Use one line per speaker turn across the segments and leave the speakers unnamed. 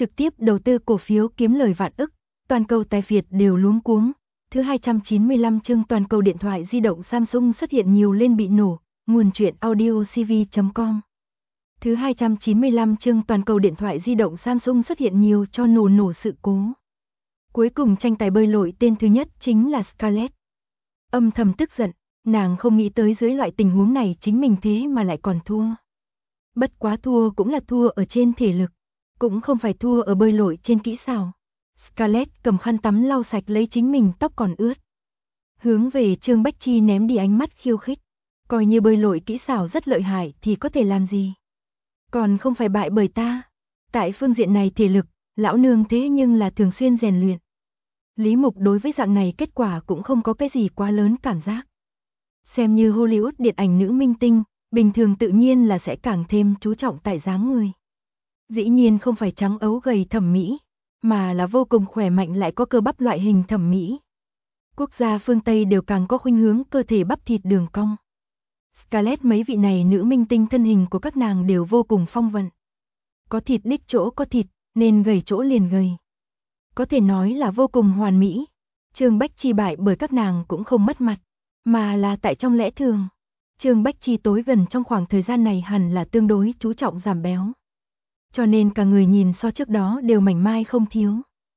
trực tiếp đầu tư cổ phiếu kiếm lời vạn ức, toàn cầu tài phiệt đều luống cuống. Thứ 295 chương toàn cầu điện thoại di động Samsung xuất hiện nhiều lên bị nổ, nguồn truyện audiocv.com. Thứ 295 chương toàn cầu điện thoại di động Samsung xuất hiện nhiều cho nổ sự cố. Cuối cùng tranh tài bơi lội tên thứ nhất chính là Scarlett. Âm thầm tức giận, nàng không nghĩ tới dưới loại tình huống này chính mình thế mà lại còn thua. Bất quá thua cũng là thua ở trên thể lực, cũng không phải thua ở bơi lội trên kỹ xảo. Scarlett cầm khăn tắm lau sạch lấy chính mình tóc còn ướt. Hướng về Trương Bách Chi ném đi ánh mắt khiêu khích. Coi như bơi lội kỹ xảo rất lợi hại thì có thể làm gì? Còn không phải bại bởi ta. Tại phương diện này thể lực, lão nương thế nhưng là thường xuyên rèn luyện. Lý Mục đối với dạng này kết quả cũng không có cái gì quá lớn cảm giác. Xem như Hollywood điện ảnh nữ minh tinh, bình thường tự nhiên là sẽ càng thêm chú trọng tại dáng người. Dĩ nhiên không phải trắng ấu gầy thẩm mỹ, mà là vô cùng khỏe mạnh lại có cơ bắp loại hình thẩm mỹ. Quốc gia phương Tây đều càng có khuynh hướng cơ thể bắp thịt đường cong. Scarlett mấy vị này nữ minh tinh thân hình của các nàng đều vô cùng phong vận. Có thịt đích chỗ có thịt, nên gầy chỗ liền gầy. Có thể nói là vô cùng hoàn mỹ. Trương Bách Chi bại bởi các nàng cũng không mất mặt, mà là tại trong lẽ thường. Trương Bách Chi tối gần trong khoảng thời gian này hẳn là tương đối chú trọng giảm béo. Cho nên cả người nhìn so trước đó đều mảnh mai không thiếu.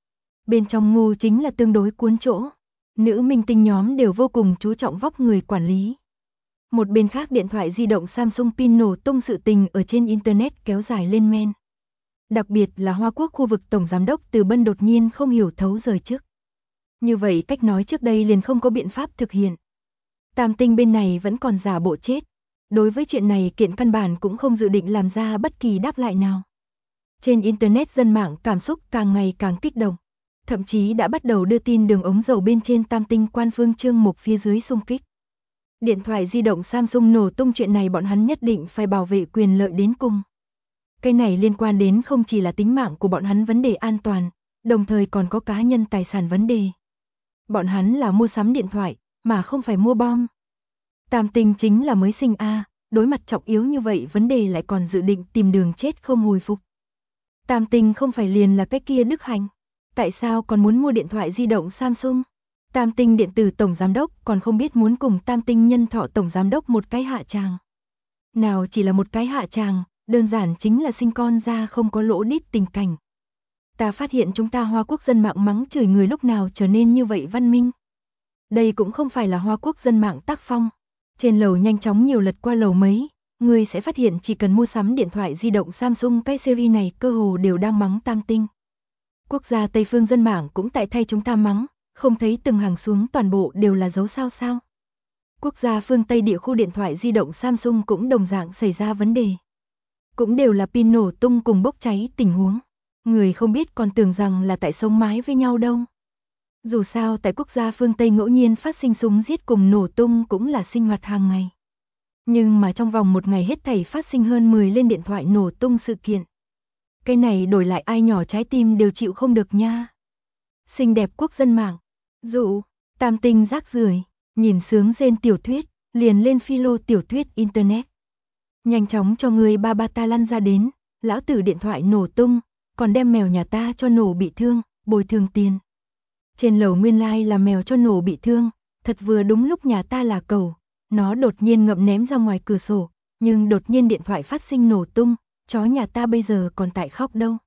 Bên trong ngu chính là tương đối cuốn chỗ. Nữ minh tinh nhóm đều vô cùng chú trọng vóc người quản lý. Một bên khác điện thoại di động Samsung pin nổ tung sự tình ở trên Internet kéo dài lên men. Đặc biệt là Hoa Quốc khu vực Tổng Giám đốc Từ Bân đột nhiên không hiểu thấu rời chức. Như vậy cách nói trước đây liền không có biện pháp thực hiện. Tam Tinh bên này vẫn còn giả bộ chết. Đối với chuyện này kiện căn bản cũng không dự định làm ra bất kỳ đáp lại nào. Trên Internet dân mạng cảm xúc càng ngày càng kích động. Thậm chí đã bắt đầu đưa tin đường ống dầu bên trên Tam Tinh quan phương chương mục phía dưới xung kích. Điện thoại di động Samsung nổ tung chuyện này bọn hắn nhất định phải bảo vệ quyền lợi đến cùng. Cái này liên quan đến không chỉ là tính mạng của bọn hắn vấn đề an toàn, đồng thời còn có cá nhân tài sản vấn đề. Bọn hắn là mua sắm điện thoại, mà không phải mua bom. Tam Tinh chính là mới sinh đối mặt trọng yếu như vậy vấn đề lại còn dự định tìm đường chết không hồi phục. Tam Tinh không phải liền là cái kia đức hạnh. Tại sao còn muốn mua điện thoại di động Samsung? Tam Tinh điện tử tổng giám đốc còn không biết muốn cùng Tam Tinh nhân thọ tổng giám đốc một cái hạ tràng. Nào chỉ là một cái hạ tràng, đơn giản chính là sinh con ra không có lỗ đít tình cảnh. Ta phát hiện chúng ta Hoa Quốc dân mạng mắng chửi người lúc nào trở nên như vậy văn minh. Đây cũng không phải là Hoa Quốc dân mạng tác phong. Trên lầu nhanh chóng nhiều lật qua lầu mấy, người sẽ phát hiện chỉ cần mua sắm điện thoại di động Samsung cái series này cơ hồ đều đang mắng Tam Tinh. Quốc gia Tây phương dân mạng cũng tại thay chúng ta mắng, không thấy từng hàng xuống toàn bộ đều là dấu sao. Quốc gia phương Tây địa khu điện thoại di động Samsung cũng đồng dạng xảy ra vấn đề. Cũng đều là pin nổ tung cùng bốc cháy tình huống. Người không biết còn tưởng rằng là tại sống mái với nhau đâu. Dù sao tại quốc gia phương Tây ngẫu nhiên phát sinh súng giết cùng nổ tung cũng là sinh hoạt hàng ngày. Nhưng mà trong vòng một ngày hết thảy phát sinh hơn 10 lên điện thoại nổ tung sự kiện. Cái này đổi lại ai nhỏ trái tim đều chịu không được nha. Xinh đẹp quốc dân mạng. Dụ, Tam Tinh rác rưởi, nhìn sướng rên tiểu thuyết, liền lên philo tiểu thuyết Internet. Nhanh chóng cho người ba ta lăn ra đến, lão tử điện thoại nổ tung, còn đem mèo nhà ta cho nổ bị thương, bồi thường tiền. Trên lầu nguyên lai là mèo cho nổ bị thương, thật vừa đúng lúc nhà ta là cẩu, nó đột nhiên ngậm ném ra ngoài cửa sổ, nhưng đột nhiên điện thoại phát sinh nổ tung, chó nhà ta bây giờ còn tại khóc đâu.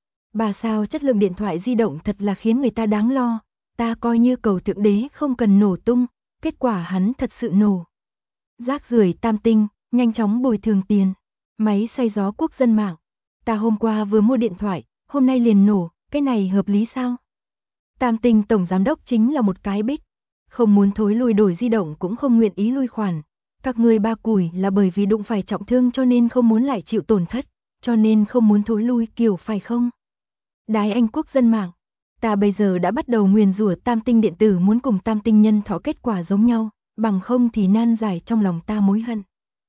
Bà sao chất lượng điện thoại di động thật là khiến người ta đáng lo, ta coi như cầu thượng đế không cần nổ tung, kết quả hắn thật sự nổ. Rác rưởi Tam Tinh, nhanh chóng bồi thường tiền, máy xay gió quốc dân mạng. Ta hôm qua vừa mua điện thoại, hôm nay liền nổ, cái này hợp lý sao? Tam Tinh tổng giám đốc chính là một cái bích, không muốn thối lui đổi di động cũng không nguyện ý lui khoản. Các người ba củi là bởi vì đụng phải trọng thương cho nên không muốn lại chịu tổn thất, cho nên không muốn thối lui kiểu phải không? Đái anh quốc dân mạng, ta bây giờ đã bắt đầu nguyền rủa Tam Tinh điện tử muốn cùng Tam Tinh nhân thọ kết quả giống nhau, bằng không thì nan giải trong lòng ta mối hận.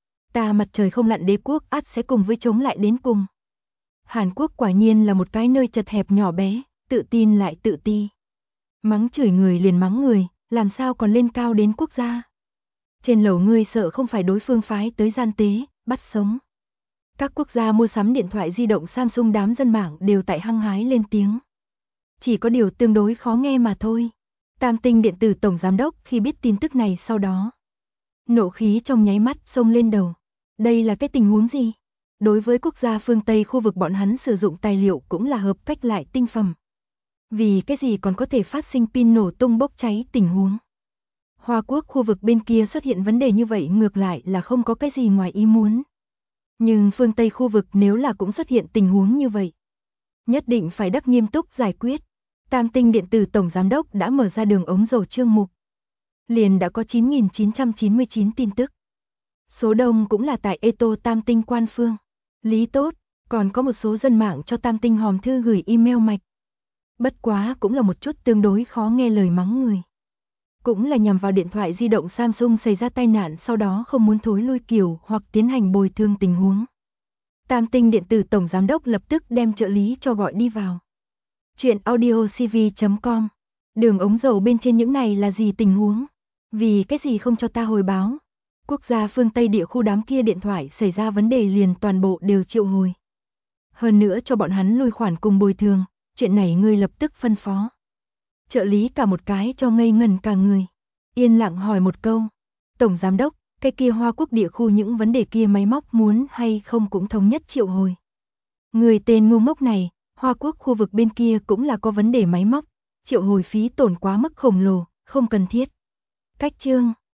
Ta mặt trời không lặn đế quốc ắt sẽ cùng với chống lại đến cùng. Hàn Quốc quả nhiên là một cái nơi chật hẹp nhỏ bé, tự tin lại tự ti. Mắng chửi người liền mắng người, làm sao còn lên cao đến quốc gia. Trên lầu ngươi sợ không phải đối phương phái tới gian tế, bắt sống. Các quốc gia mua sắm điện thoại di động Samsung, đám dân mạng đều tại hăng hái lên tiếng. Chỉ có điều tương đối khó nghe mà thôi. Tam Tinh Điện tử tổng giám đốc khi biết tin tức này sau đó, nộ khí trong nháy mắt xông lên đầu. Đây là cái tình huống gì? Đối với quốc gia phương Tây khu vực bọn hắn sử dụng tài liệu cũng là hợp cách lại tinh phẩm. Vì cái gì còn có thể phát sinh pin nổ tung bốc cháy tình huống? Hoa Quốc khu vực bên kia xuất hiện vấn đề như vậy ngược lại là không có cái gì ngoài ý muốn. Nhưng phương Tây khu vực nếu là cũng xuất hiện tình huống như vậy, nhất định phải đắc nghiêm túc giải quyết. Tam Tinh Điện tử tổng giám đốc đã mở ra đường ống dầu chương mục. Liền đã có 9.999 tin tức. Số đông cũng là tại Eto Tam Tinh quan phương. Lý tốt, còn có một số dân mạng cho Tam Tinh hòm thư gửi email mạch. Bất quá cũng là một chút tương đối khó nghe lời mắng người. Cũng là nhằm vào điện thoại di động Samsung xảy ra tai nạn sau đó không muốn thối lui kiểu hoặc tiến hành bồi thường tình huống. Tam Tinh Điện tử tổng giám đốc lập tức đem trợ lý cho gọi đi vào. Chuyện audiocv.com. Đường ống dầu bên trên những này là gì tình huống? Vì cái gì không cho ta hồi báo? Quốc gia phương Tây địa khu đám kia điện thoại xảy ra vấn đề liền toàn bộ đều triệu hồi. Hơn nữa cho bọn hắn lui khoản cùng bồi thường, chuyện này ngươi lập tức phân phó. Trợ lý cả một cái cho ngây ngần cả người. Yên lặng hỏi một câu. Tổng giám đốc, cái kia Hoa Quốc địa khu những vấn đề kia máy móc muốn hay không cũng thống nhất triệu hồi. Người tên ngu ngốc này, Hoa Quốc khu vực bên kia cũng là có vấn đề máy móc, triệu hồi phí tổn quá mức khổng lồ, không cần thiết. Cách chương